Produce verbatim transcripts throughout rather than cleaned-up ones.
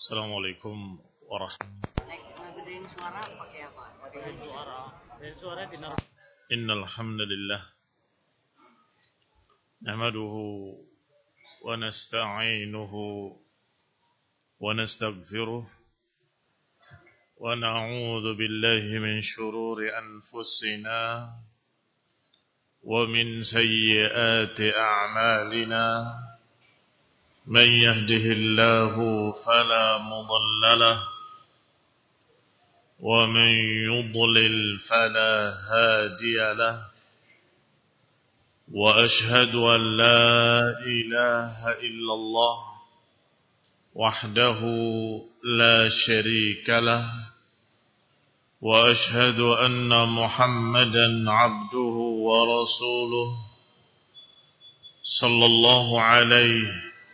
Assalamualaikum warahmatullahi Gedein suara pakai apa? Gedein suara. Gedein suara dinaruh. Innal hamdalillah nahmaduhu wa nasta'inuhu wa nastaghfiruh wa na'udzu billahi min shururi anfusina wa min sayyiati a'malina. من يهده الله فلا مضل له ومن يضلل فلا هادي له وأشهد أن لا إله إلا الله وحده لا شريك له وأشهد أن محمدا عبده ورسوله صلى الله عليه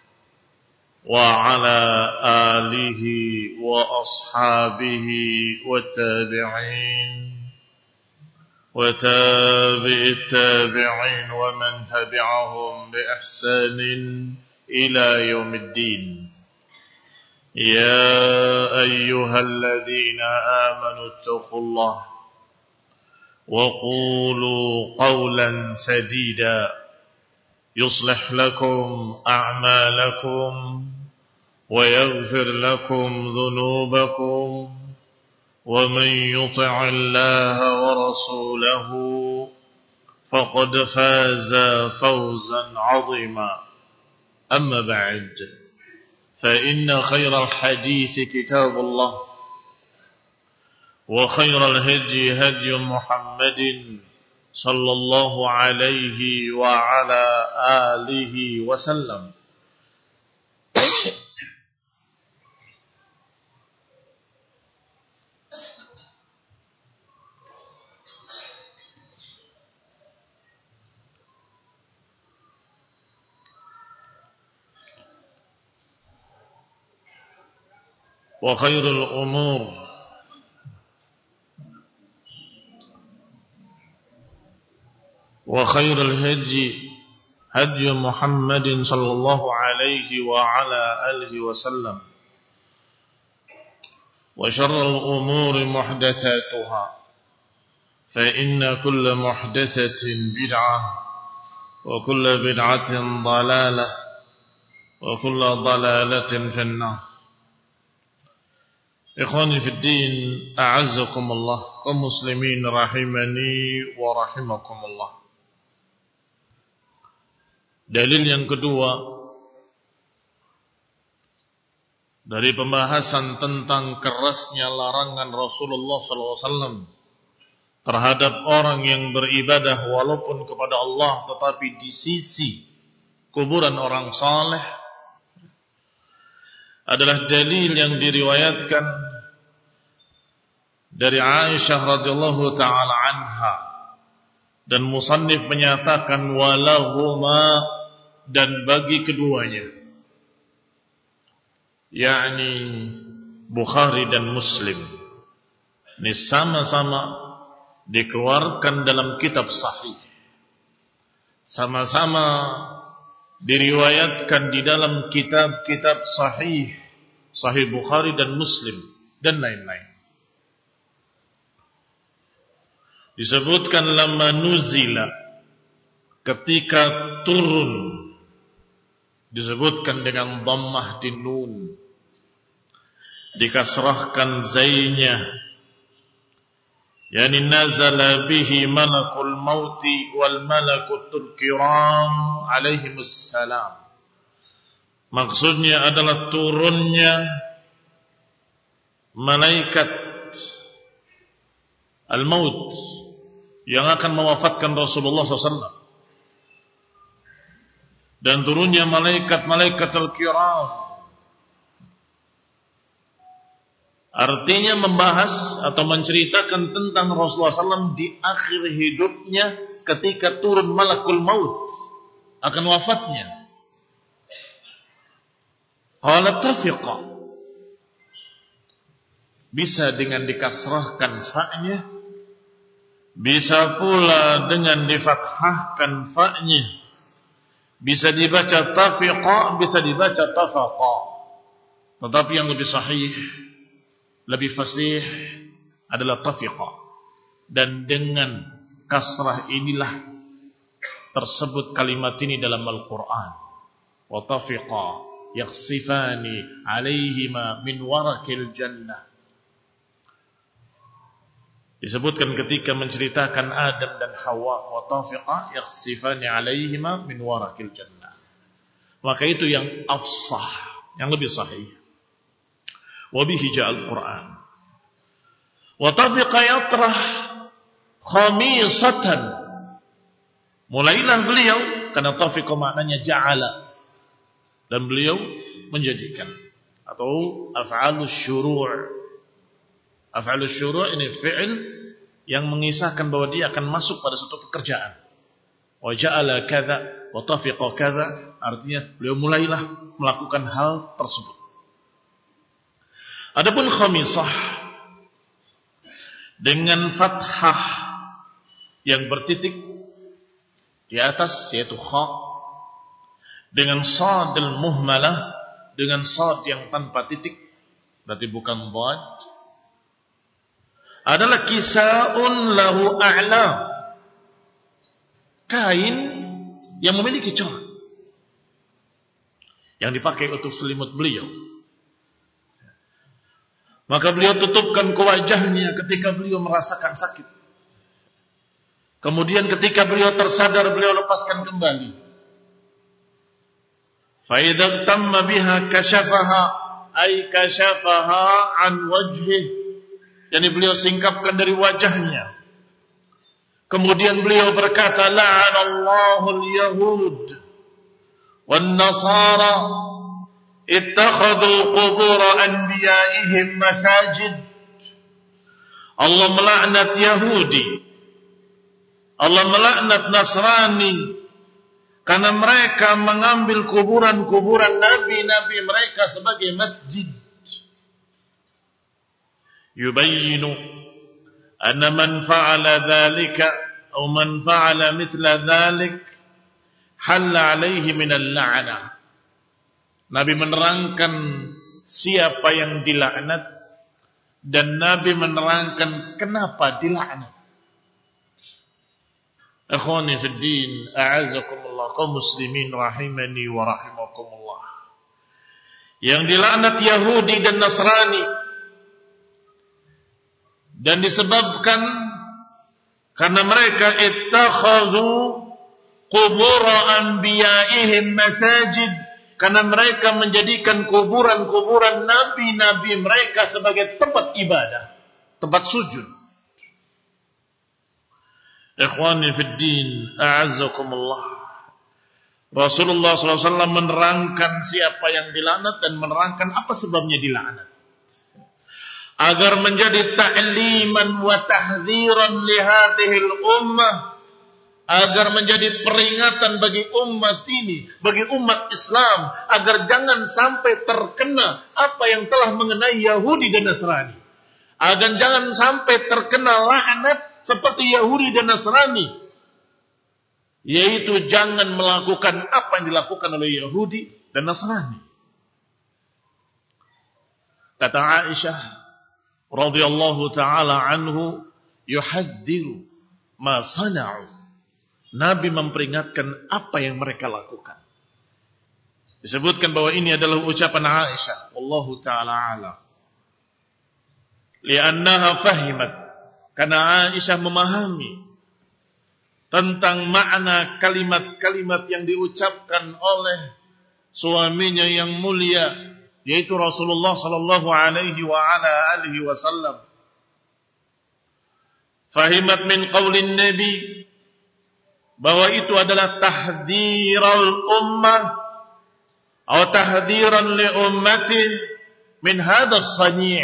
وعلى آله وأصحابه والتابعين وتابع التابعين ومن تبعهم بإحسان إلى يوم الدين. يا أيها الذين آمنوا اتقوا الله وقولوا قولا سديدا يصلح لكم أعمالكم ويغفر لكم ذنوبكم ومن يطع الله ورسوله فقد فاز فوزا عظيما. أما بعد فإن خير الحديث كتاب الله وخير الهدي هدي محمد صلى الله عليه وعلى آله وسلم وخير الأمور وخير الهدي هدي محمد صلى الله عليه وعلى آله وسلم وشر الأمور محدثاتها فإن كل محدثة بدعة وكل بدعة ضلالة وكل ضلالة في النار. Ikhwani fi din, a'azzakumullah, kaum muslimin rahimani wa rahimakumullah. Dalil yang kedua dari pembahasan tentang kerasnya larangan Rasulullah sallallahu alaihi wasallam terhadap orang yang beribadah walaupun kepada Allah tetapi di sisi kuburan orang saleh adalah dalil yang diriwayatkan dari Aisyah radhiyallahu taala anha, dan musannif menyatakan walahuma, dan bagi keduanya, yakni Bukhari dan Muslim, ini sama-sama dikeluarkan dalam kitab sahih, sama-sama diriwayatkan di dalam kitab-kitab sahih, Sahih Bukhari dan Muslim dan lain-lain. Disebutkan lamma nuzila, ketika turun, disebutkan dengan dhammah di nun, dikasrahkan zainya, yani nazala bihi malakul mauti wal malakutul kiram alaihimus salam. Maksudnya adalah turunnya malaikat al-maut yang akan mewafatkan Rasulullah sallallahu alaihi wasallam, dan turunnya malaikat-malaikat al-kiram. Artinya membahas atau menceritakan tentang Rasulullah sallallahu alaihi wasallam di akhir hidupnya ketika turun malakul maut akan wafatnya. Qala tafiqa, bisa dengan dikasrahkan fa'nya, bisa pula dengan difathahkan fa'nya, bisa dibaca tafiqa, bisa dibaca tafaqa. Tetapi yang lebih sahih, lebih fasih adalah tafiqa. Dan dengan kasrah inilah tersebut kalimat ini dalam Al-Quran. Wa tafiqa yakhsifani alaihima min warakil jannah. Disebutkan ketika menceritakan Adam dan Hawa. Wa tafiqa yakhsifani alaihima min warakil jannah. Maka itu yang afsah, yang lebih sahih. Wabihi ja'al Quran. Wa tafiqa yatrah khamisatan. Mulailah beliau, karena tafiqa maknanya ja'ala. Dan beliau menjadikan. Atau af'alus syuru' Af'alus syuru' ini fi'il yang mengisahkan bahwa dia akan masuk pada suatu pekerjaan. Wa ja'ala kadza, wa tafiqa kadza. Artinya beliau mulailah melakukan hal tersebut. Adapun khamisah dengan fathah yang bertitik di atas yaitu kha, dengan shadil muhmalah, dengan shad yang tanpa titik, berarti bukan dhad, adalah kisaun lahu a'la, kain yang memiliki corak yang dipakai untuk selimut beliau. Maka beliau tutupkan ke wajahnya ketika beliau merasakan sakit. Kemudian ketika beliau tersadar, beliau lepaskan kembali. Fa'idha tamma biha kashafaha, ay kashafaha an wajhih. Yani beliau singkapkan dari wajahnya. Kemudian beliau berkata, la'anallahu al-yahud wan nasara ittakhadhu qubur anbiya'ihim masajid. Allah melaknat Yahudi, Allah melaknat Nasrani, karena mereka mengambil kuburan-kuburan nabi-nabi mereka sebagai masjid. Yubayyinu anna man fa'ala dhalika atau man fa'ala mithla dhalik halla alaihi minal la'nah. Nabi menerangkan siapa yang dilaknat, dan Nabi menerangkan kenapa dilaknat. Ikhwani fid din, a'azakumullah, kaum muslimin rahimani wa rahimakumullah. Yang dilaknat Yahudi dan Nasrani, dan disebabkan karena mereka ittakhadhu qubur anbiya'ihim masajid, karena mereka menjadikan kuburan-kuburan nabi-nabi mereka sebagai tempat ibadah, tempat sujud. Ikhwani fid din, a'azzakumullah. Rasulullah sallallahu alaihi wasallam menerangkan siapa yang dilaknat dan menerangkan apa sebabnya dilaknat, agar menjadi ta'liman wa tahdziran li hadhil ummah, agar menjadi peringatan bagi umat ini, bagi umat Islam, agar jangan sampai terkena apa yang telah mengenai Yahudi dan Nasrani, agar jangan sampai terkena laknat seperti Yahudi dan Nasrani, yaitu jangan melakukan apa yang dilakukan oleh Yahudi dan Nasrani. Kata Aisyah radhiyallahu taala anhu, yuhadziru ma sana'u. Nabi memperingatkan apa yang mereka lakukan. Disebutkan bahwa ini adalah ucapan Aisyah, wallahu taala alam. Li'annaha fahimat, karena Aisyah memahami tentang makna kalimat-kalimat yang diucapkan oleh suaminya yang mulia, yaitu Rasulullah sallallahu alaihi wa ala alihi wasallam. Fahimat min qaulin Nabi, bahwa itu adalah tahdziral ummah atau tahdziran li ummati min hadzal sani'.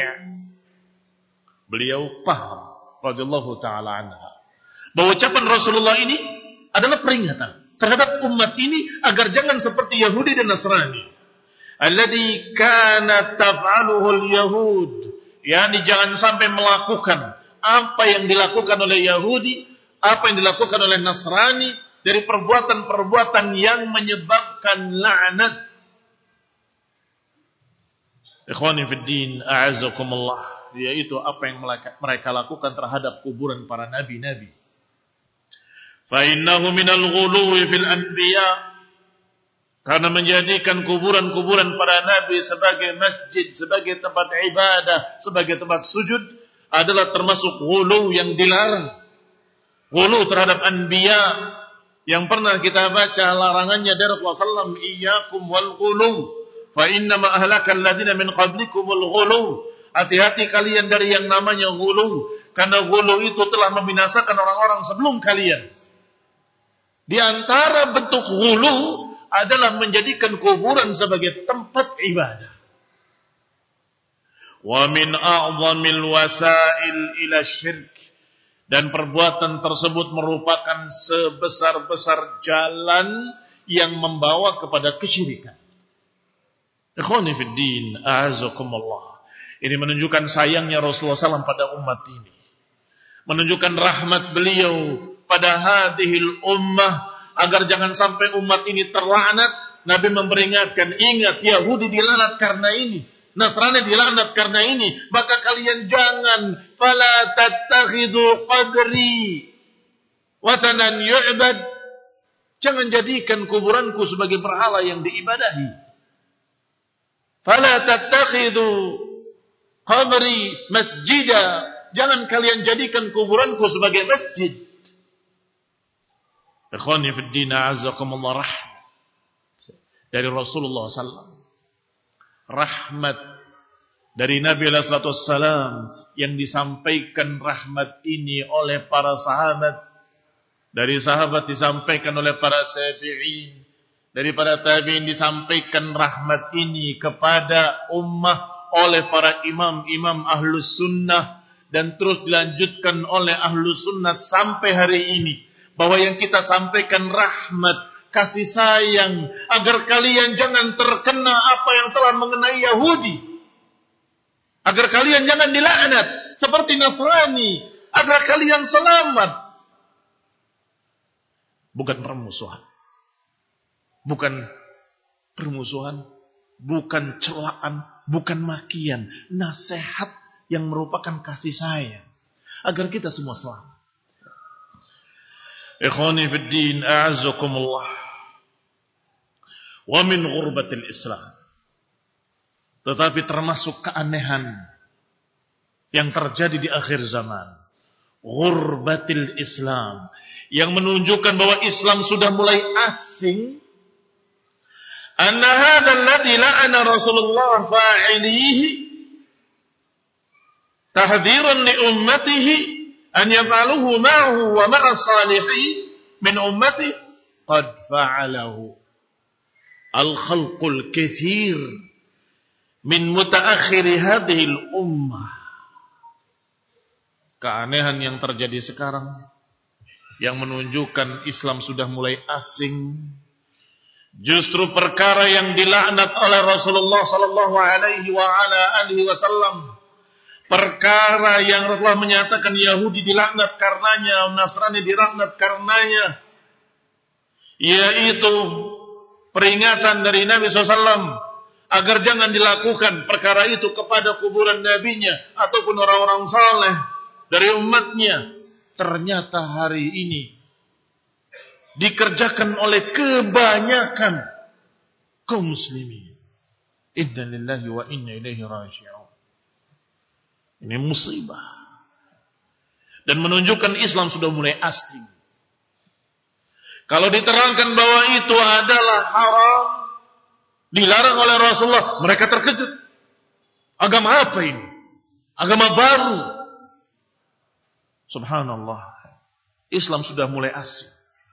Beliau paham radhiyallahu taala anha bahwa ucapan Rasulullah ini adalah peringatan terhadap umat ini agar jangan seperti Yahudi dan Nasrani. Alladzi kana taf'aluhu al-yahud, yakni jangan sampai melakukan apa yang dilakukan oleh Yahudi, apa yang dilakukan oleh Nasrani dari perbuatan-perbuatan yang menyebabkan laknat. Ikhwani fid din, a'azzakumullah, yaitu apa yang mereka lakukan terhadap kuburan para nabi-nabi. Fa innahu minal ghuluwi fil anbiya, karena menjadikan kuburan-kuburan para nabi sebagai masjid, sebagai tempat ibadah, sebagai tempat sujud adalah termasuk ghulu yang dilarang. Ghulu terhadap anbiya yang pernah kita baca larangannya dari Rasulullah sallallahu alaihi wasallam, iyyakum wal ghulu fa inna ma ahlakal ladina min qablikumul ghulu. Hati-hati kalian dari yang namanya ghulu, karena ghulu itu telah membinasakan orang-orang sebelum kalian. Di antara bentuk ghulu adalah menjadikan kuburan sebagai tempat ibadah. Wa min a'zamil wasail ila syirk, dan perbuatan tersebut merupakan sebesar-besar jalan yang membawa kepada kesyirikan. Ikhwani fid din, a'azzakumullah. Ini menunjukkan sayangnya Rasulullah sallallahu alaihi wasallam pada umat ini. Menunjukkan rahmat beliau pada hadhil ummah, agar jangan sampai umat ini terlaknat. Nabi memperingatkan, ingat Yahudi dilaknat karena ini, Nasrani dilaknat karena ini, maka kalian jangan fala tattakhidhu qadri watanan yu'bad, jangan jadikan kuburanku sebagai berhala yang diibadahi. Fala tattakhidhu qabri masjida, jangan kalian jadikan kuburanku sebagai masjid. Ikhwani fid din, a'azzakumullah, rahmat dari Rasulullah sallallahu alaihi wasallam, rahmat dari Nabi alaihi salatu wassalam, yang disampaikan rahmat ini oleh para sahabat, dari sahabat disampaikan oleh para tabi'in, dari para tabi'in disampaikan rahmat ini kepada ummah oleh para imam-imam ahlus sunnah, dan terus dilanjutkan oleh ahlus sunnah sampai hari ini, bahwa yang kita sampaikan rahmat, kasih sayang, agar kalian jangan terkena apa yang telah mengenai Yahudi, agar kalian jangan dilaknat seperti Nasrani, agar kalian selamat. Bukan permusuhan, bukan permusuhan, bukan celaan, bukan makian, nasihat yang merupakan kasih sayang agar kita semua selamat. Ikhwani fid din, a'azzakumullah. Wa min ghurbatil Islam, tetapi termasuk keanehan yang terjadi di akhir zaman, ghurbatil Islam, yang menunjukkan bahwa Islam sudah mulai asing. Anna hadha alladhi la'ana Rasulullah fa'ilihi tahdhiran li ummatihi an yaf'aluhu ma'ahu wa ma'a salihin min ummati qad fa'alahu al-khalqul kathir min mutaakhiri hadhihi al-ummah. Keanehan yang terjadi sekarang yang menunjukkan Islam sudah mulai asing, justru perkara yang dilaknat oleh Rasulullah sallallahu alaihi wa ala alihi wasallam, perkara yang Rasulullah menyatakan Yahudi dilaknat karenanya, Nasrani dilaknat karenanya, yaitu peringatan dari Nabi shallallahu alaihi wasallam agar jangan dilakukan perkara itu kepada kuburan nabinya ataupun orang-orang saleh dari umatnya. Ternyata hari ini dikerjakan oleh kebanyakan kaum muslimin. Inna lillahi wa inna ilaihi raji'un. Ini musibah, dan menunjukkan Islam sudah mulai asing. Kalau diterangkan bahwa itu adalah haram, dilarang oleh Rasulullah, mereka terkejut. Agama apa ini? Agama baru. Subhanallah, Islam sudah mulai asing.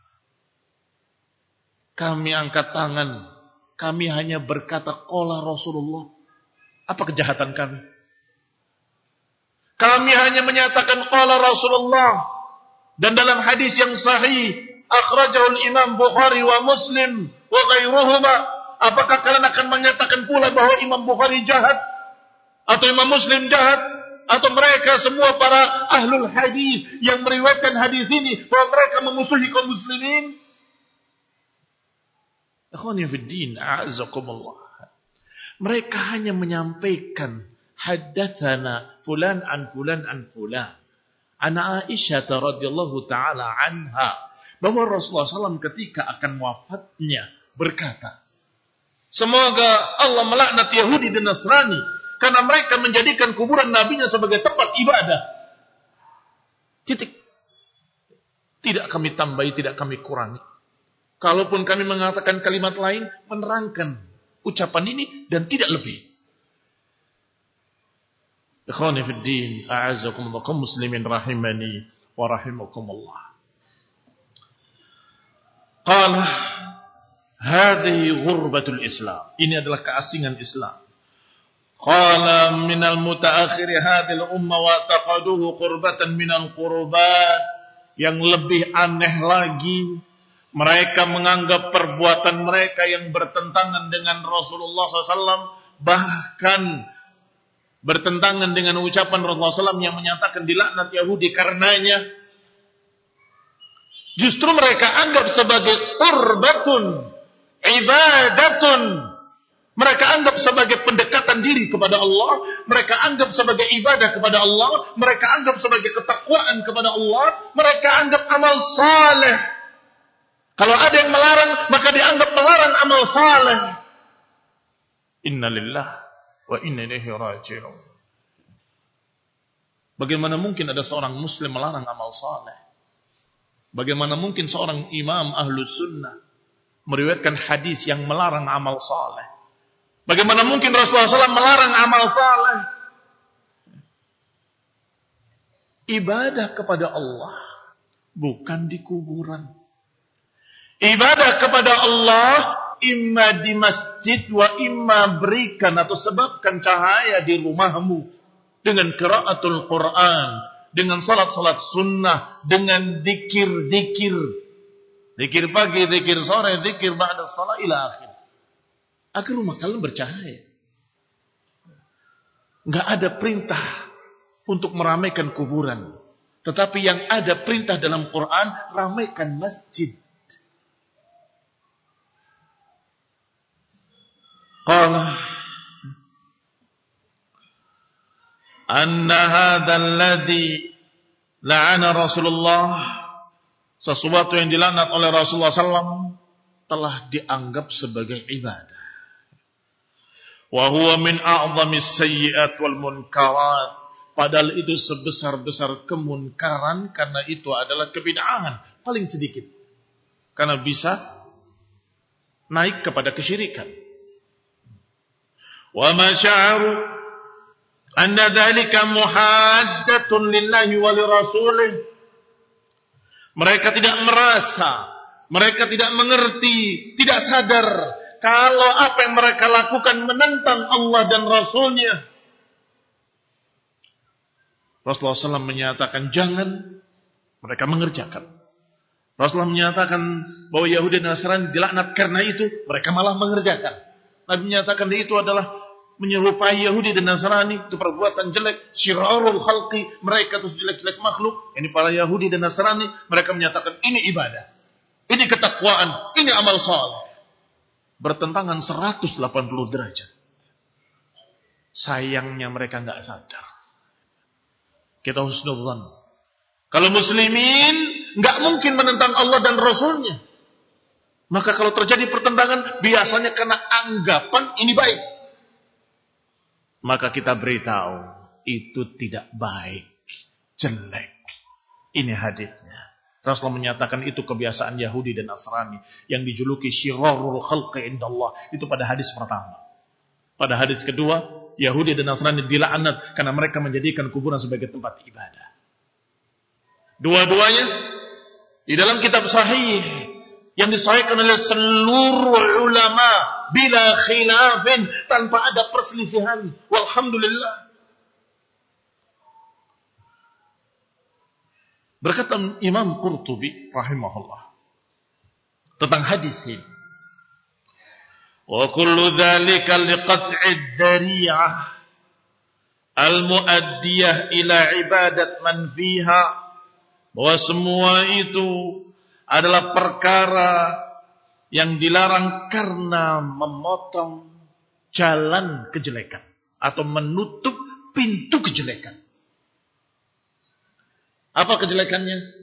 Kami angkat tangan, kami hanya berkata qala Rasulullah. Apa kejahatan kami? Kami hanya menyatakan qala Rasulullah, dan dalam hadis yang sahih akhrajahu Imam Bukhari wa Muslim wa ghairuhuma. Apakah kalian akan menyatakan pula bahwa Imam Bukhari jahat atau Imam Muslim jahat, atau mereka semua para ahlul hadis yang meriwayatkan hadis ini bahwa mereka memusuhi kaum muslimin? Ikhwani fid din, a'azzakumullah. Mereka hanya menyampaikan haddatsana fulan an fulan an fulan. Ana Aisyah radhiyallahu taala anha, bahwa Rasulullah shallallahu alaihi wasallam ketika akan wafatnya berkata, semoga Allah melaknat Yahudi dan Nasrani karena mereka menjadikan kuburan nabinya sebagai tempat ibadah. Titik. Tidak kami tambahi, tidak kami kurangi. Kalaupun kami mengatakan kalimat lain, menerangkan ucapan ini dan tidak lebih. Ikhwani fid din, a'azzakumullah, kaum muslimin rahimani wa rahimakumullah. Qala hadhihi ghurbatul Islam. Ini adalah keasingan Islam. Qala minal mutaakhir hadhil umma wa taqaduhu qurbatan minal qurbat. Yang lebih aneh lagi, mereka menganggap perbuatan mereka yang bertentangan dengan Rasulullah shallallahu alaihi wasallam, bahkan bertentangan dengan ucapan Rasulullah shallallahu alaihi wasallam yang menyatakan dilaknat Yahudi karenanya, justru mereka anggap sebagai qurbatun, ibadatun. Mereka anggap sebagai pendekatan diri kepada Allah. Mereka anggap sebagai ibadah kepada Allah. Mereka anggap sebagai ketakwaan kepada Allah. Mereka anggap amal saleh. Kalau ada yang melarang, maka dianggap melarang amal saleh. Inna lillah wa inna ilaihi raji'un. Bagaimana mungkin ada seorang muslim melarang amal saleh? Bagaimana mungkin seorang imam ahlus sunnah meriwayatkan hadis yang melarang amal saleh? Bagaimana mungkin Rasulullah shallallahu alaihi wasallam melarang amal saleh? Ibadah kepada Allah bukan di kuburan. Ibadah kepada Allah imma di masjid wa imma berikan atau sebabkan cahaya di rumahmu dengan qiraatul Quran, dengan salat-salat sunnah, dengan dikir-dikir. Dikir pagi, dikir sore, dikir ba'da salat ila akhir. Agar rumah kalian bercahaya. Enggak ada perintah untuk meramaikan kuburan. Tetapi yang ada perintah dalam Quran, ramaikan masjid. Qala anna hadzal ladzi la'ana Rasulullah, sesuatu yang dilaknat oleh Rasulullah shallallahu alaihi wasallam telah dianggap sebagai ibadah. Wa huwa min a'zamis sayyi'at wal munkarat. Padahal itu sebesar-besar kemunkaran, karena itu adalah kebid'ahan paling sedikit. Karena bisa naik kepada kesyirikan. Wa ma sya'aru anna dzalika muhaddatun lillahi wa lirasulih. Mereka tidak merasa, mereka tidak mengerti, tidak sadar kalau apa yang mereka lakukan menentang Allah dan Rasulnya. Rasulullah shallallahu alaihi wasallam menyatakan jangan, mereka mengerjakan. Rasulullah menyatakan bahwa Yahudi dan Nasrani dilaknat karena itu, mereka malah mengerjakan. Nabi menyatakan itu adalah menyerupai Yahudi dan Nasrani, itu perbuatan jelek, syirarul khalqi, mereka itu jelek-jelek makhluk. Ini para Yahudi dan Nasrani, mereka menyatakan ini ibadah, ini ketakwaan, ini amal saleh. Bertentangan seratus delapan puluh derajat. Sayangnya mereka enggak sadar. Kita husnudzan. Kalau muslimin enggak mungkin menentang Allah dan Rasulnya. Maka kalau terjadi pertentangan, biasanya karena anggapan ini baik. Maka kita beritahu, itu tidak baik, jelek. Ini hadisnya. Rasulullah menyatakan itu kebiasaan Yahudi dan Nasrani yang dijuluki syirarul khalqi indallah. Itu pada hadis pertama. Pada hadis kedua, Yahudi dan Nasrani dilaknat karena mereka menjadikan kuburan sebagai tempat ibadah. Dua-duanya di dalam kitab sahih yang disahihkan oleh seluruh ulama bila khilafin, tanpa ada perselisihan. Walhamdulillah. Berkata Imam Qurtubi rahimahullah tentang hadis ini, wa kullu dzalika liqat'id dari'ah al-muaddiyah ila ibadat man fiha, bahwa semua itu adalah perkara yang dilarang karena memotong jalan kejelekan atau menutup pintu kejelekan. Apa kejelekannya?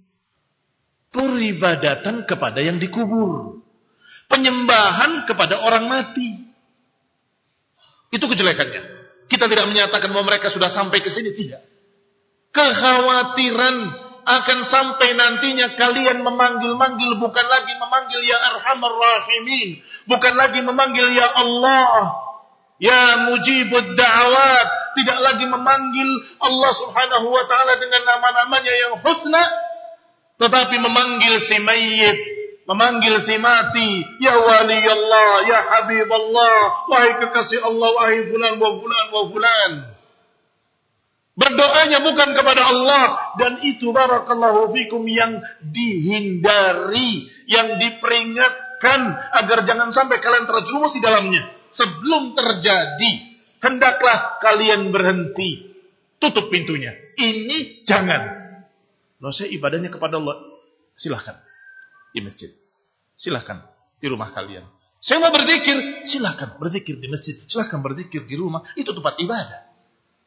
Peribadatan kepada yang dikubur, penyembahan kepada orang mati. Itu kejelekannya. Kita tidak menyatakan bahwa mereka sudah sampai ke sini, tidak. Kekhawatiran akan sampai nantinya kalian memanggil-manggil, bukan lagi memanggil ya Arhamar Rahimin, bukan lagi memanggil ya Allah, ya Mujibud Da'awat, tidak lagi memanggil Allah Subhanahu wa taala dengan nama-namanya yang husna, tetapi memanggil si mayyit, memanggil si mati, ya wali Allah, ya habib Allah, wahai kekasih Allah, wahai fulan wa fulan wa fulan. Berdoanya bukan kepada Allah, dan itu barakallahu fikum yang dihindari, yang diperingatkan agar jangan sampai kalian terjerumus di dalamnya. Sebelum terjadi, hendaklah kalian berhenti, tutup pintunya. Ini jangan. Loh, saya ibadahnya kepada Allah. Silahkan di masjid, silahkan di rumah kalian. Saya mau berzikir, silahkan berzikir di masjid, silahkan berzikir di rumah. Itu tempat ibadah.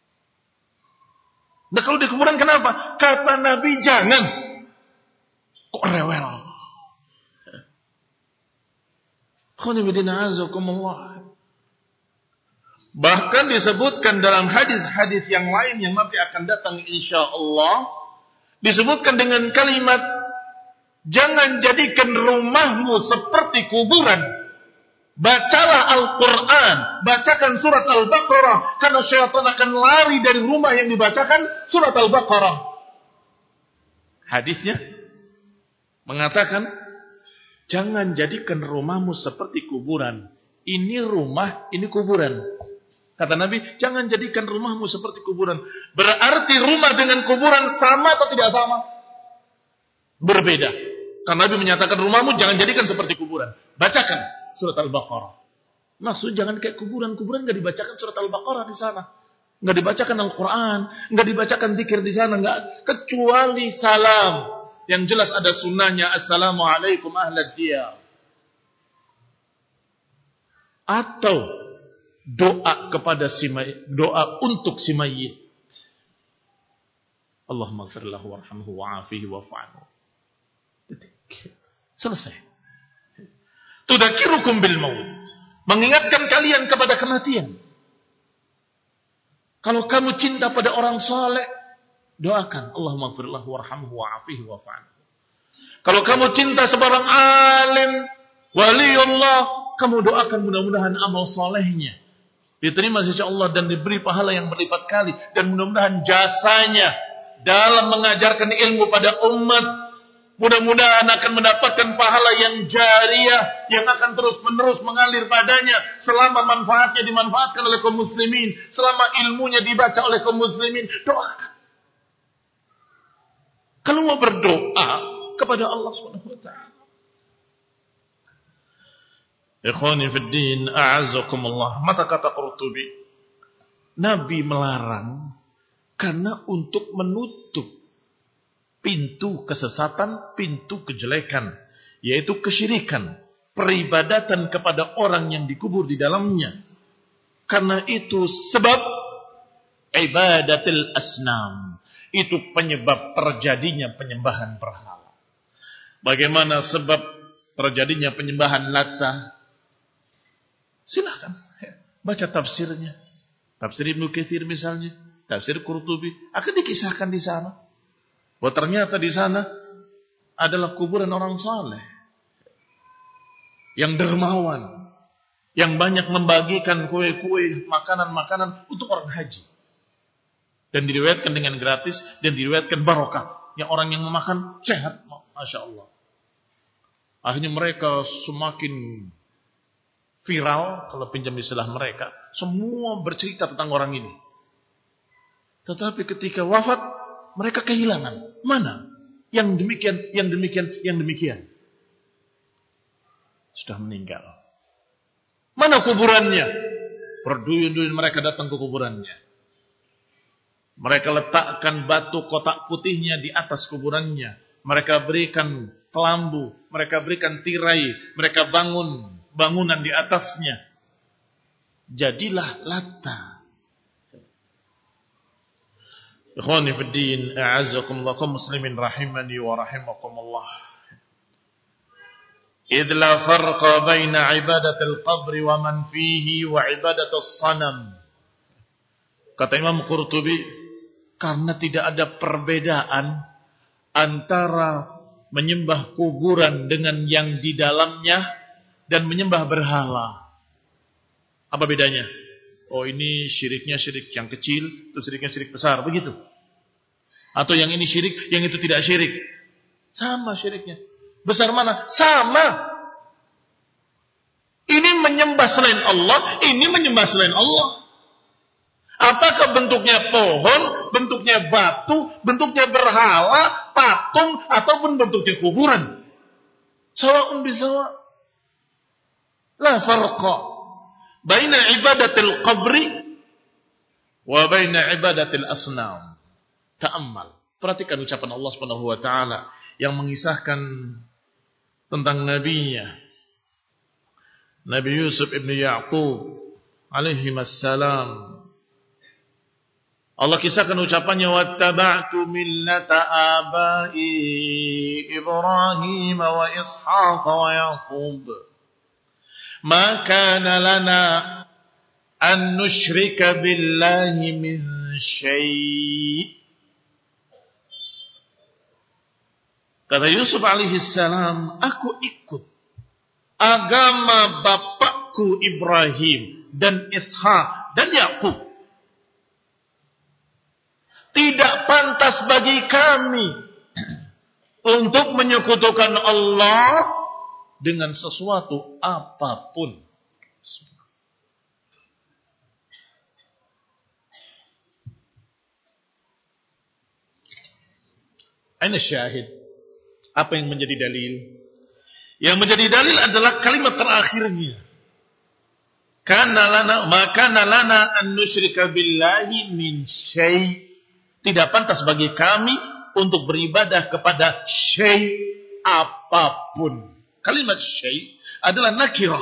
Nah, kalau di kuburan kenapa? Kata Nabi jangan. Kok rewel? Bahkan disebutkan dalam hadis-hadis yang lain yang nanti akan datang insya Allah, disebutkan dengan kalimat, jangan jadikan rumahmu seperti kuburan. Bacalah Al-Quran, bacakan surat Al-Baqarah, karena syaitan akan lari dari rumah yang dibacakan surat Al-Baqarah. Hadisnya mengatakan, jangan jadikan rumahmu seperti kuburan. Ini rumah, ini kuburan. Kata Nabi, jangan jadikan rumahmu seperti kuburan. Berarti rumah dengan kuburan sama atau tidak sama? Berbeda. Karena Nabi menyatakan rumahmu jangan jadikan seperti kuburan. Bacakan surat Al-Baqarah. Maksud jangan kayak kuburan. Kuburan enggak dibacakan surat Al-Baqarah di sana. Enggak dibacakan Al-Quran. Enggak dibacakan zikir di sana. Enggak. Kecuali salam. Yang jelas ada sunnahnya. Assalamualaikum ahlad diyar. Atau doa kepada si mayit. Doa untuk si mayit. Allahumma gfir lahu warhamhu wa'afihi wa'fa'anhu. Titik. Selesai. Tudakirukum bil maut. Mengingatkan kalian kepada kematian. Kalau kamu cinta pada orang saleh, doakan Allahumma gfir lahu warhamhu wa'afihi wa'fa'anhu. Kalau kamu cinta seorang alim, waliullah, kamu doakan mudah-mudahan amal salehnya diterima insya Allah dan diberi pahala yang berlipat kali, dan mudah-mudahan jasanya dalam mengajarkan ilmu pada umat mudah-mudahan akan mendapatkan pahala yang jariyah, yang akan terus-menerus mengalir padanya selama manfaatnya dimanfaatkan oleh kaum muslimin, selama ilmunya dibaca oleh kaum muslimin. Doakan. Kalau mau berdoa kepada Allah Subhanahu wa taala. Ikhwani fid din, a'azzakumullah. Mata kata Qurtubi, Nabi melarang karena untuk menutup pintu kesesatan, pintu kejelekan, yaitu kesyirikan, peribadatan kepada orang yang dikubur di dalamnya. Karena itu sebab ibadatil asnam, itu penyebab terjadinya penyembahan berhala. Bagaimana sebab terjadinya penyembahan Lata? Silahkan baca tafsirnya, tafsir Ibnu Katsir misalnya, tafsir Qurtubi, akan dikisahkan di sana. Bahwa ternyata di sana adalah kuburan orang saleh yang dermawan, yang banyak membagikan kue-kue, makanan-makanan untuk orang haji, dan diriwayatkan dengan gratis, dan diriwayatkan barokah, yang orang yang memakan sehat, masya Allah. Akhirnya mereka semakin viral, kalau pinjam istilah mereka, semua bercerita tentang orang ini. Tetapi ketika wafat, mereka kehilangan. Mana? Yang demikian, yang demikian, yang demikian. Sudah meninggal. Mana kuburannya? Berduyun-duyun mereka datang ke kuburannya. Mereka letakkan batu kotak putihnya di atas kuburannya. Mereka berikan kelambu. Mereka berikan tirai. Mereka bangun bangunan di atasnya. jadilah Lata. Ikhwani fi din, a'azzakumullah, kaum muslimin rahimani wa rahimakumullah. Idh la farqa baina ibadatil qabri wa man fihi wa ibadatus sanam. Kata Imam Qurtubi, karena tidak ada perbedaan antara menyembah kuburan dengan yang di dalamnya dan menyembah berhala. Apa bedanya? Oh, ini syiriknya syirik yang kecil, itu syiriknya syirik besar, begitu. Atau yang ini syirik, yang itu tidak syirik. Sama syiriknya. Besar mana? Sama. Ini menyembah selain Allah, ini menyembah selain Allah. Apakah bentuknya pohon, bentuknya batu, bentuknya berhala, patung, ataupun bentuknya kuburan? Sawa'un bisawa'. La farqa baina ibadatil qabri wa baina ibadatil asnam. Ta'ammal. Perhatikan ucapan Allah Subhanahu wa taala yang mengisahkan tentang nabinya Nabi Yusuf ibn Ya'qub alaihi assalam. Allah kisahkan ucapannya, wattaba'tu millata abai Ibrahim wa Ishaq wa Yaqub. Ma kana lana an nusyrika billahi min syai'. Kata Yusuf alaihi salam, aku ikut agama bapakku Ibrahim dan Ishak dan Yakub. Tidak pantas bagi kami untuk menyekutukan Allah dengan sesuatu apapun. Aina syahid? Apa yang menjadi dalil? Yang menjadi dalil adalah kalimat terakhirnya. Kana lana, maka lana an nusyrika billahi min syai'. Tidak pantas bagi kami untuk beribadah kepada syai' apapun. Kalimat syai' adalah nakirah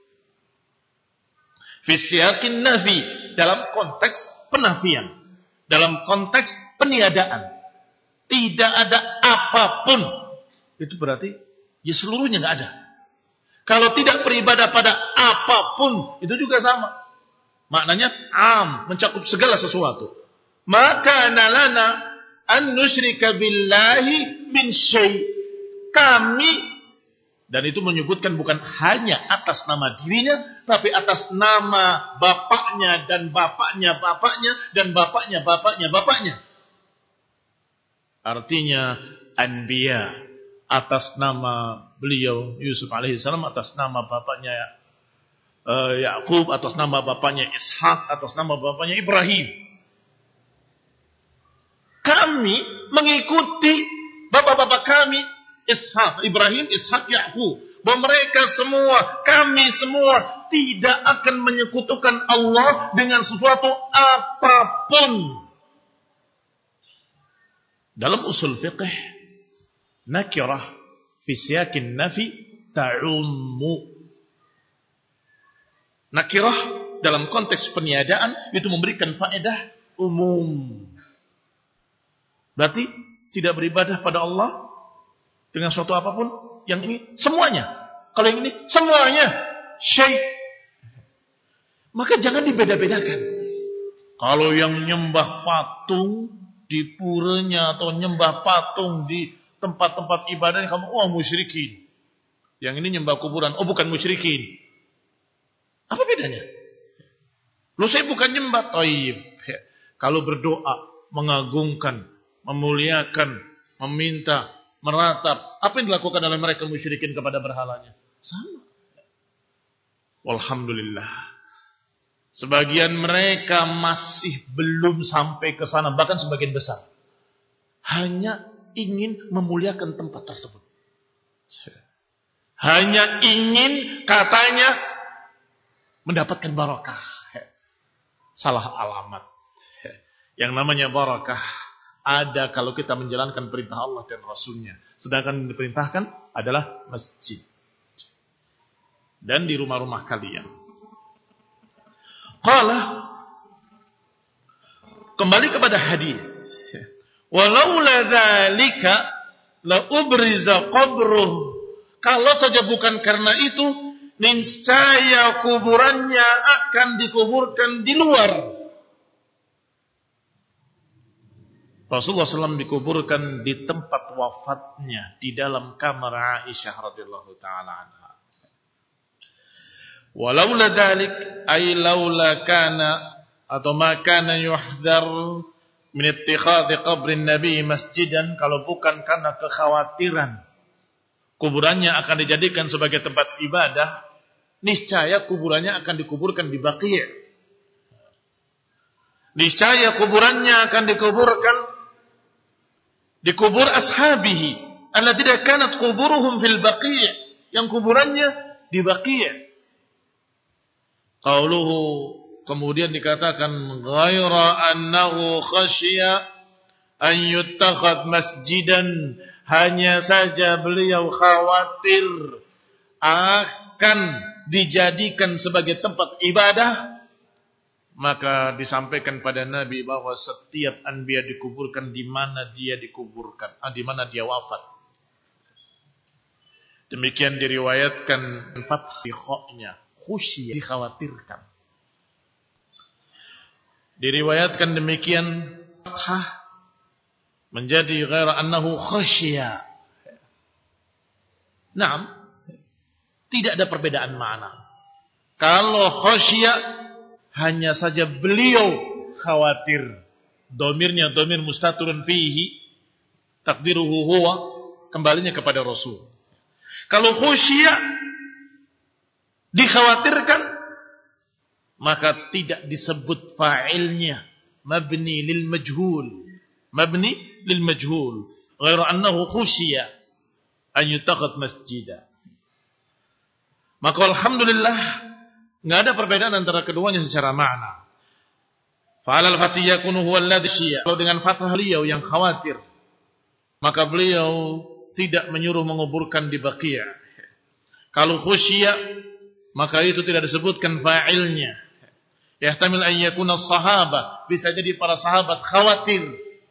fi siyaqin nafi, dalam konteks penafian, dalam konteks peniadaan. Tidak ada apapun. Itu berarti ya seluruhnya enggak ada. Kalau tidak beribadah pada apapun, itu juga sama. Maknanya am, mencakup segala sesuatu. Maka nalana an nusyrika billahi min syai'. Kami, dan itu menyebutkan bukan hanya atas nama dirinya, tapi atas nama bapaknya dan bapaknya bapaknya dan bapaknya bapaknya bapaknya. Artinya anbiya, atas nama beliau Yusuf alaihissalam, atas nama bapaknya uh, Yakub, atas nama bapaknya Ishak, atas nama bapaknya Ibrahim. Kami mengikuti bapak-bapak kami, Ishak, Ibrahim, Ishak, Yakub. Bahwa mereka semua, kami semua tidak akan menyekutukan Allah dengan sesuatu apapun. Dalam usul fiqh, nakirah fi siyakin nafi ta'ummu. Nakirah dalam konteks peniadaan itu memberikan faedah umum. Berarti tidak beribadah pada Allah dengan suatu apapun. Yang ini semuanya. Kalau yang ini semuanya syai'. Maka jangan dibeda-bedakan. Kalau yang nyembah patung di puranya atau nyembah patung di tempat-tempat ibadahnya, kamu oh musyrikin. Yang ini nyembah kuburan, oh bukan musyrikin. Apa bedanya? Lu saya bukan nyembah, thayyib. Kalau berdoa, mengagungkan, memuliakan, meminta, meratap, apa yang dilakukan oleh mereka musyrikin kepada berhalanya? Sama. Walhamdulillah. Sebagian mereka masih belum sampai ke sana, bahkan sebagian besar. Hanya ingin memuliakan tempat tersebut. Hanya ingin katanya mendapatkan barakah. Salah alamat. Yang namanya barakah ada kalau kita menjalankan perintah Allah dan Rasulnya. Sedangkan yang diperintahkan adalah masjid. Dan di rumah-rumah kalian. Qala, kembali kepada hadis. Walaula dzalika la ubriza qabruh. Kalau saja bukan karena itu, niscaya kuburannya akan dikuburkan di luar. Rasulullah shallallahu alaihi wasallam dikuburkan di tempat wafatnya, di dalam kamar Aisyah radhiyallahu taala anha. Walaula dzalik ay laula kana atau ma kana yuhdhar min ittikhadhi qabrin nabi masjidan, kalau bukan karena kekhawatiran kuburannya akan dijadikan sebagai tempat ibadah, niscaya kuburannya akan dikuburkan di Baqi'. Niscaya kuburannya akan dikuburkan di kubur ashabihi alladzina kanat quburuhum fil Baqi', yang kuburannya di Baqi'. Qauluhu, kemudian dikatakan ghaira annahu khasyiya an yuttakhad masjidan, hanya saja beliau khawatir akan dijadikan sebagai tempat ibadah. Maka disampaikan pada Nabi bahwa setiap anbiya dikuburkan di mana dia dikuburkan, ah, di mana dia wafat. Demikian diriwayatkan fath kha-nya, khusyya, dikhawatirkan. Diriwayatkan demikian fathah menjadi ghaira annahu khasyya. Naam, tidak ada perbedaan makna. Kalau khasyya, hanya saja beliau khawatir. Domirnya domir mustatirun fihi, takdiruhu huwa, kembalinya kepada Rasul. Kalau khusyya dikhawatirkan, maka tidak disebut fa'ilnya, mabni lil majhul, mabni lil majhul, ghairu annahu khusyya an yutakhad masjidah. Maka alhamdulillah enggak ada perbedaan antara keduanya secara makna. Fa'alal fatih yakunu huwa alladhi syi'a. Kalau dengan fathah beliau yang khawatir, maka beliau tidak menyuruh menguburkan di Baqi'. Kalau khusyya, maka itu tidak disebutkan fa'ilnya. Yahtamil an yakuna as-sahabah, bisa jadi para sahabat khawatir.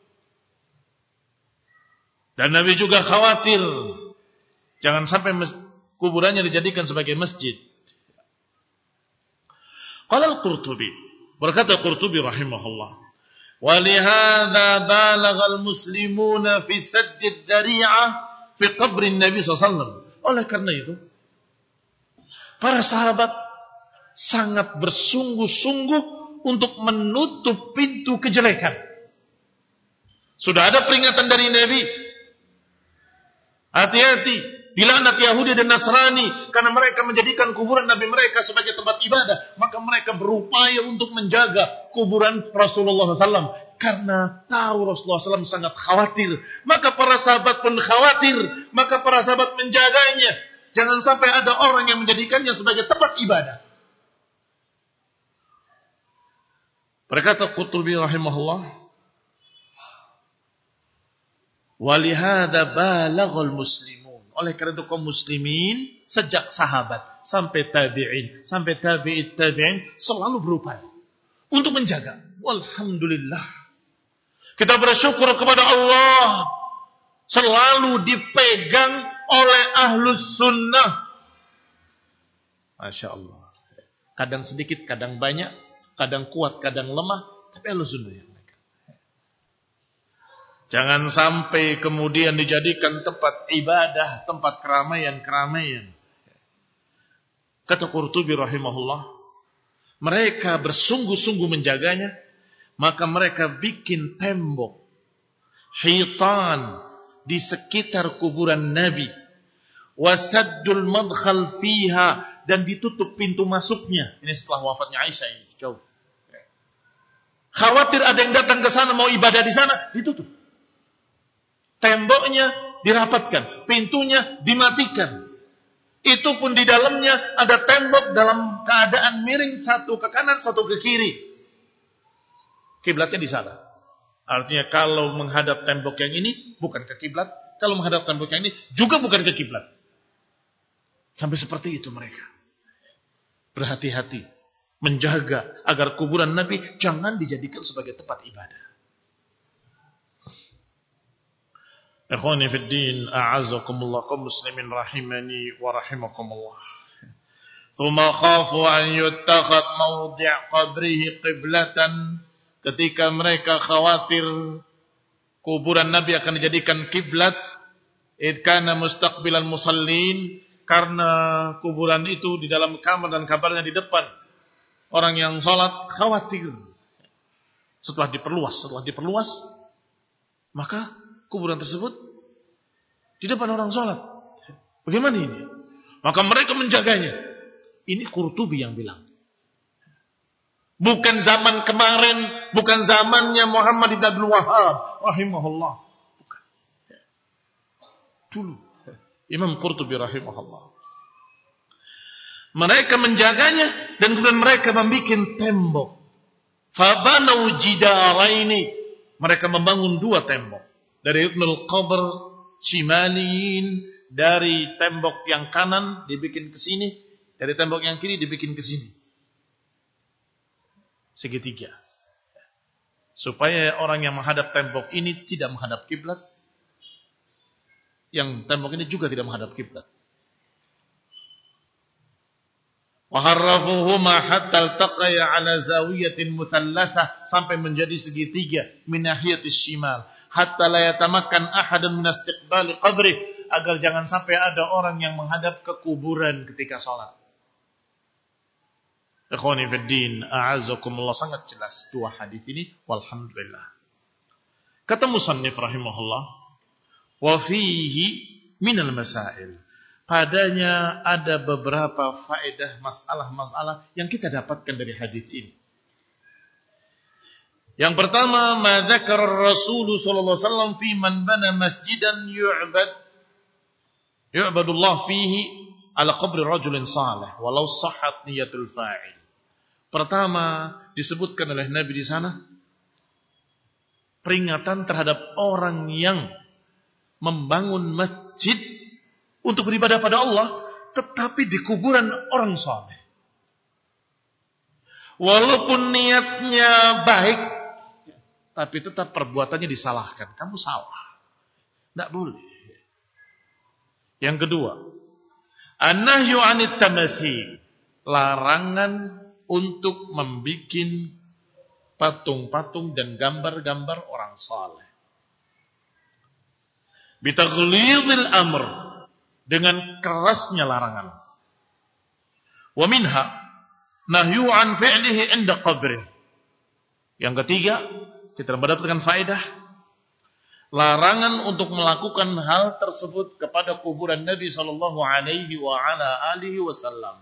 Dan Nabi juga khawatir jangan sampai kuburannya dijadikan sebagai masjid. Qala al-Qurtubi, berkata Qurtubi rahimahullah, wa lihadza balagha al-muslimuna fi sadd ad-dari'ah fi qabr an-nabi sallallahu alaihi wasallam. Oleh karena itu, para sahabat sangat bersungguh-sungguh untuk menutup pintu kejelekan. Sudah ada peringatan dari Nabi, hati-hati, dilaknat Yahudi dan Nasrani karena mereka menjadikan kuburan Nabi mereka sebagai tempat ibadah. Maka mereka berupaya untuk menjaga kuburan Rasulullah sallallahu alaihi wasallam karena tahu Rasulullah sallallahu alaihi wasallam sangat khawatir. Maka para sahabat pun khawatir, maka para sahabat menjaganya. Jangan sampai ada orang yang menjadikannya sebagai tempat ibadah. Berkata Qurtubi rahimahullah, walihada balaghal muslimun. Oleh karena itu kaum muslimin sejak sahabat sampai tabi'in, sampai tabi'it tabi'in selalu berupaya untuk menjaga. Walhamdulillah, kita bersyukur kepada Allah, selalu dipegang oleh ahlus sunnah. Masya Allah. Kadang sedikit, kadang banyak, kadang kuat, kadang lemah, tapi ahlus sunnah yang megang. Jangan sampai kemudian dijadikan tempat ibadah, tempat keramaian-keramaian. Kata Qurtubi rahimahullah, mereka bersungguh-sungguh menjaganya, maka mereka bikin tembok, hitan di sekitar kuburan Nabi, wasaddul madkhal fiha, dan ditutup pintu masuknya. Ini setelah wafatnya Aisyah ini, jauh. Khawatir ada yang datang ke sana mau ibadah di sana, ditutup. Temboknya dirapatkan, pintunya dimatikan. Itu pun di dalamnya ada tembok dalam keadaan miring, satu ke kanan, satu ke kiri. Kiblatnya di sana. Artinya kalau menghadap tembok yang ini bukan ke kiblat, kalau menghadap tembok yang ini juga bukan ke kiblat. Sampai seperti itu mereka. Berhati-hati menjaga agar kuburan Nabi jangan dijadikan sebagai tempat ibadah. Ikhwani fid din, a'azzakumullah kaum muslimin rahimani wa rahimakumullah. Tsumma khafu an yuttakhad mawdi' qabrihi qiblatan, ketika mereka khawatir kuburan Nabi akan dijadikan kiblat, id kana mustaqbilan musallin, karena kuburan itu di dalam kamar dan kabarnya di depan orang yang sholat, khawatir setelah diperluas, setelah diperluas maka kuburan tersebut di depan orang sholat. Bagaimana ini? Maka mereka menjaganya. Ini Qurtubi yang bilang. Bukan zaman kemarin, bukan zamannya Muhammad ibn Abdul Wahhab rahimahullah. Bukan. Dulu Imam Qurtubi rahimahullah. Mereka menjaganya dan kemudian mereka membuat tembok. Fabanau jidaraini. Mereka membangun dua tembok. Dari Ibnul Qabr Shimaliin, dari tembok yang kanan dibikin ke sini, dari tembok yang kiri dibikin ke sini. Segitiga. Supaya orang yang menghadap tembok ini tidak menghadap kiblat, yang tembok ini juga tidak menghadap kiblat. Wa harrafuhuma hatta altaqaya ala zawiyatin muthallathah, sampai menjadi segitiga min nahiyatis shimal, hatta la yatamakkan ahadun min istiqbali qabri, agar jangan sampai ada orang yang menghadap ke kuburan ketika salat. Ikhwani fid din, a'azzakumullah, sangat jelas dua hadis ini walhamdulillah. Kata musannif rahimahullah, wa fihi minal masail, padanya ada beberapa faedah masalah-masalah yang kita dapatkan dari hadis ini. Yang pertama, ma dzakara Rasul sallallahu alaihi wasallam fi man bana masjidan yu'bad yu'badullah fihi ala qabri rajulin salih walau sahhat niyatul fa'il. Pertama, disebutkan oleh Nabi di sana peringatan terhadap orang yang membangun masjid untuk beribadah pada Allah, tetapi di kuburan orang saleh. Walaupun niatnya baik, tapi tetap perbuatannya disalahkan. Kamu salah. Tidak boleh. Yang kedua, an-nahyu 'anit tamathil, larangan untuk membuat patung-patung dan gambar-gambar orang saleh. Bitaghlidil amr, dengan kerasnya larangan. Wa minha nahyu an fi'lihi 'inda qabri. Yang ketiga, kita mendapatkan faedah larangan untuk melakukan hal tersebut kepada kuburan Nabi sallallahu alaihi wa ala alihi wasallam.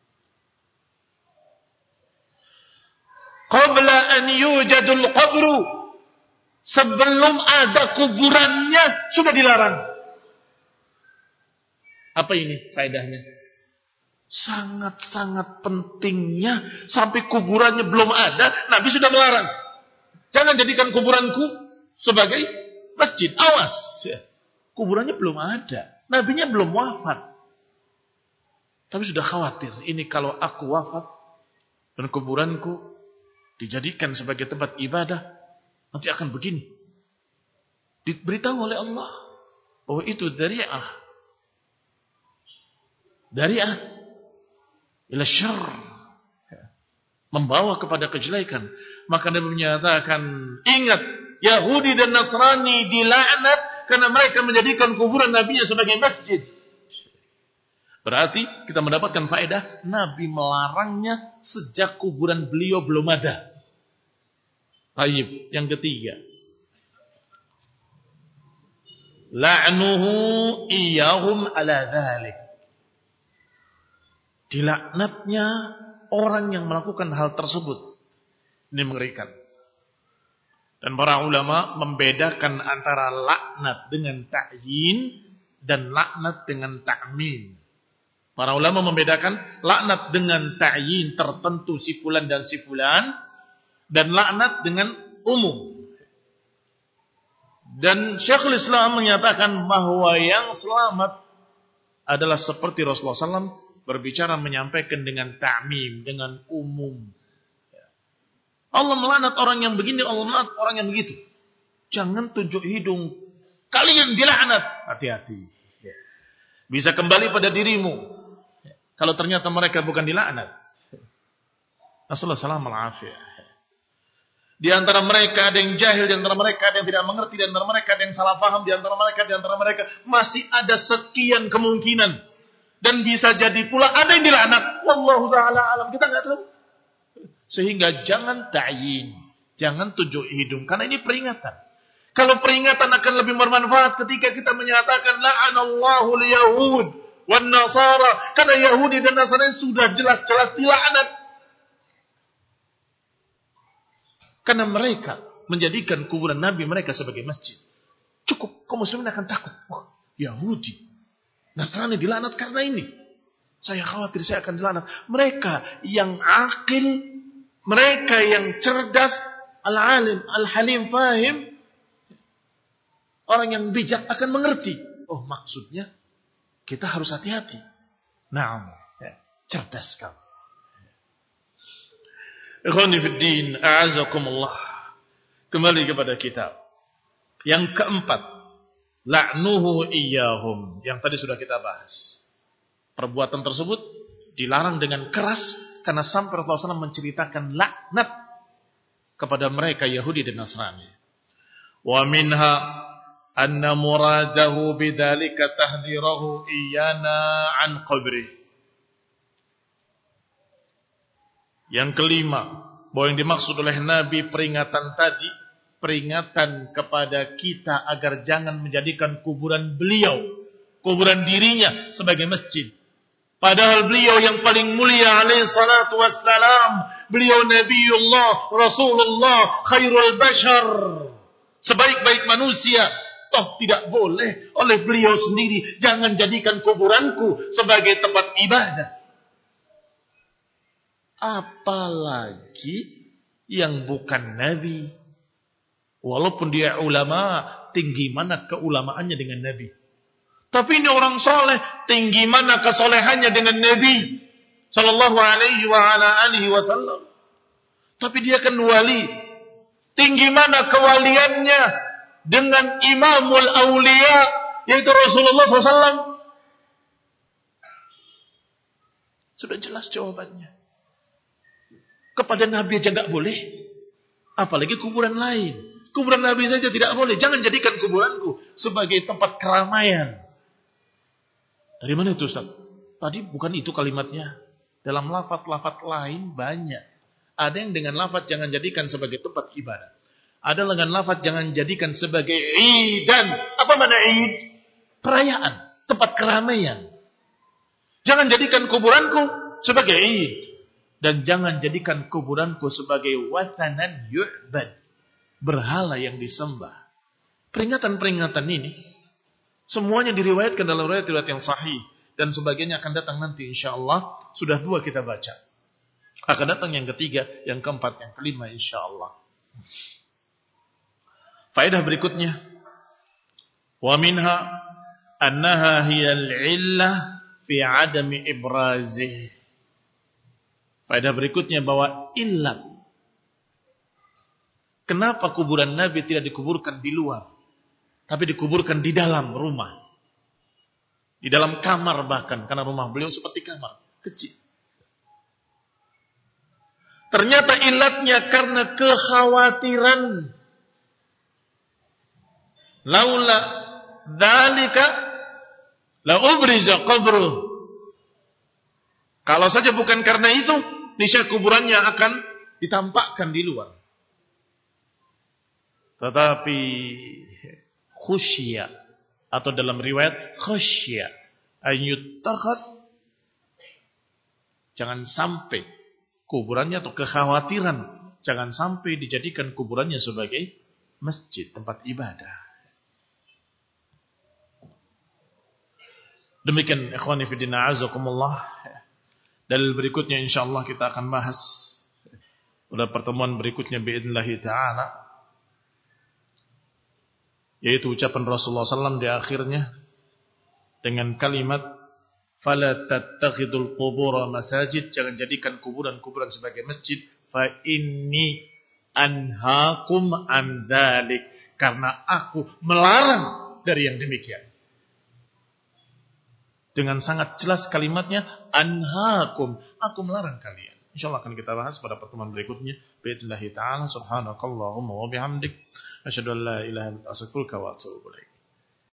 Qabla an yujadul qabru, sebelum ada kuburannya sudah dilarang. Apa ini faedahnya? Sangat-sangat pentingnya, sampai kuburannya belum ada, Nabi sudah melarang. Jangan jadikan kuburanku sebagai masjid. Awas, kuburannya belum ada, Nabinya belum wafat, tapi sudah khawatir, ini kalau aku wafat dan kuburanku dijadikan sebagai tempat ibadah, nanti akan begini. Diberitahu oleh Allah bahwa itu dari'ah, dari'ah ila syarr, membawa kepada kejelekan. Maka Nabi menyatakan, ingat, Yahudi dan Nasrani dilaknat karena mereka menjadikan kuburan Nabinya sebagai masjid. Berarti kita mendapatkan faedah, Nabi melarangnya sejak kuburan beliau belum ada. Tayyib. Yang ketiga, la'nuhu iyahum ala dhalik, dilaknatnya orang yang melakukan hal tersebut. Ini mengerikan. Dan para ulama membedakan antara laknat dengan ta'yin dan laknat dengan ta'min. Para ulama membedakan laknat dengan ta'yin tertentu si fulan dan si fulan, dan laknat dengan umum. Dan Syekhul Islam menyatakan bahwa yang selamat adalah seperti Rasulullah shallallahu alaihi wasallam berbicara menyampaikan dengan ta'mim, dengan umum. Allah melaknat orang yang begini, Allah melaknat orang yang begitu. Jangan tunjuk hidung. Kalian dilaknat. Hati-hati. Bisa kembali pada dirimu. Kalau ternyata mereka bukan dilaknat. Assalamualaikum warahmatullahi wabarakatuh. Di antara mereka ada yang jahil, di antara mereka ada yang tidak mengerti, di antara mereka ada yang salah paham, di antara mereka, di antara mereka masih ada sekian kemungkinan. Dan bisa jadi pula ada yang dilaknat. Wallahu ta'ala alam. Kita nggak tahu. Sehingga jangan ta'yin. Jangan tunjuk hidung. Karena ini peringatan. Kalau peringatan akan lebih bermanfaat ketika kita menyatakan la'anallahu liyahud wan nasara. Karena Yahudi dan Nasrani sudah jelas-jelas dilaknat. Karena mereka menjadikan kuburan Nabi mereka sebagai masjid. Cukup, kaum muslimin akan takut. Wah, Yahudi, Nasrani dilaknat karena ini. Saya khawatir saya akan dilaknat. Mereka yang akil, mereka yang cerdas, al-alim, al-halim, fahim, orang yang bijak akan mengerti. Oh, maksudnya kita harus hati-hati. Naam, ya, cerdas kamu. Ikhwani fid din, a'azakumullah. Kembali kepada kitab. Yang keempat, la'nuhu iyyahum. Yang tadi sudah kita bahas. Perbuatan tersebut dilarang dengan keras karena sampai Rasulullah shallallahu alaihi wasallam menceritakan laknat kepada mereka Yahudi dan Nasrani. Wa minha anna muradahu bidzalika tahdhirahu iyyana an qabri. Yang kelima, bahwa yang dimaksud oleh Nabi peringatan tadi, peringatan kepada kita agar jangan menjadikan kuburan beliau, kuburan dirinya sebagai masjid. Padahal beliau yang paling mulia alaihi salatu wassalam, beliau Nabiullah, Rasulullah, khairul bashar, sebaik-baik manusia. Toh tidak boleh oleh beliau sendiri, jangan jadikan kuburanku sebagai tempat ibadah. Apalagi yang bukan Nabi. Walaupun dia ulama, tinggi mana keulamaannya dengan Nabi. Tapi ini orang soleh, tinggi mana kesolehannya dengan Nabi sallallahu alaihi wa ala alihi wasallam. Tapi dia kan wali. Tinggi mana kewaliannya dengan imamul awliya, yaitu Rasulullah sallallahu alaihi wasallam. Sudah jelas jawabannya. Kepada Nabi aja nggak boleh, apalagi kuburan lain. Kuburan Nabi saja tidak boleh. Jangan jadikan kuburanku sebagai tempat keramaian. Dari mana itu Ustaz? Tadi bukan itu kalimatnya. Dalam lafaz-lafaz lain banyak. Ada yang dengan lafaz jangan jadikan sebagai tempat ibadah. Ada dengan lafaz jangan jadikan sebagai idan. Apa mana id? Perayaan, tempat keramaian. Jangan jadikan kuburanku sebagai id. Dan jangan jadikan kuburanku sebagai watanan yu'bad, berhala yang disembah. Peringatan-peringatan ini semuanya diriwayatkan dalam riwayat-riwayat yang sahih dan sebagainya akan datang nanti insyaallah. Sudah dua kita baca. Akan datang yang ketiga, yang keempat, yang kelima insyaallah. Faedah berikutnya, wa minha annaha hiyal illah fi adami ibrazih. Faedah berikutnya bahwa illat. Kenapa kuburan Nabi tidak dikuburkan di luar, tapi dikuburkan di dalam rumah. Di dalam kamar bahkan, karena rumah beliau seperti kamar kecil. Ternyata illatnya karena kekhawatiran. Laula dzalika la ubriza qabruh. Kalau saja bukan karena itu, niscaya kuburannya akan ditampakkan di luar. Tetapi khusyya atau dalam riwayat khusyya ayyuttakhad, jangan sampai kuburannya atau kekhawatiran jangan sampai dijadikan kuburannya sebagai masjid, tempat ibadah. Demikian ikhwani fi din a'azakumullah. Dalil berikutnya insyaallah kita akan bahas pada pertemuan berikutnya biidznillah taala, yaitu ucapan Rasulullah sallallahu alaihi wasallam di akhirnya dengan kalimat Fala tattakhidul qubura masajid, jangan jadikan kuburan-kuburan sebagai masjid. Fa inni anhaakum an dzalik, karena aku melarang dari yang demikian. Dengan sangat jelas kalimatnya, anhaakum, aku melarang kalian. Insyaallah akan kita bahas pada pertemuan berikutnya. Bi'idznillah ta'ala, subhanakallahumma wa bihamdik, asyhadu an la ilaha illa anta, astaghfiruka wa atubu ilaik.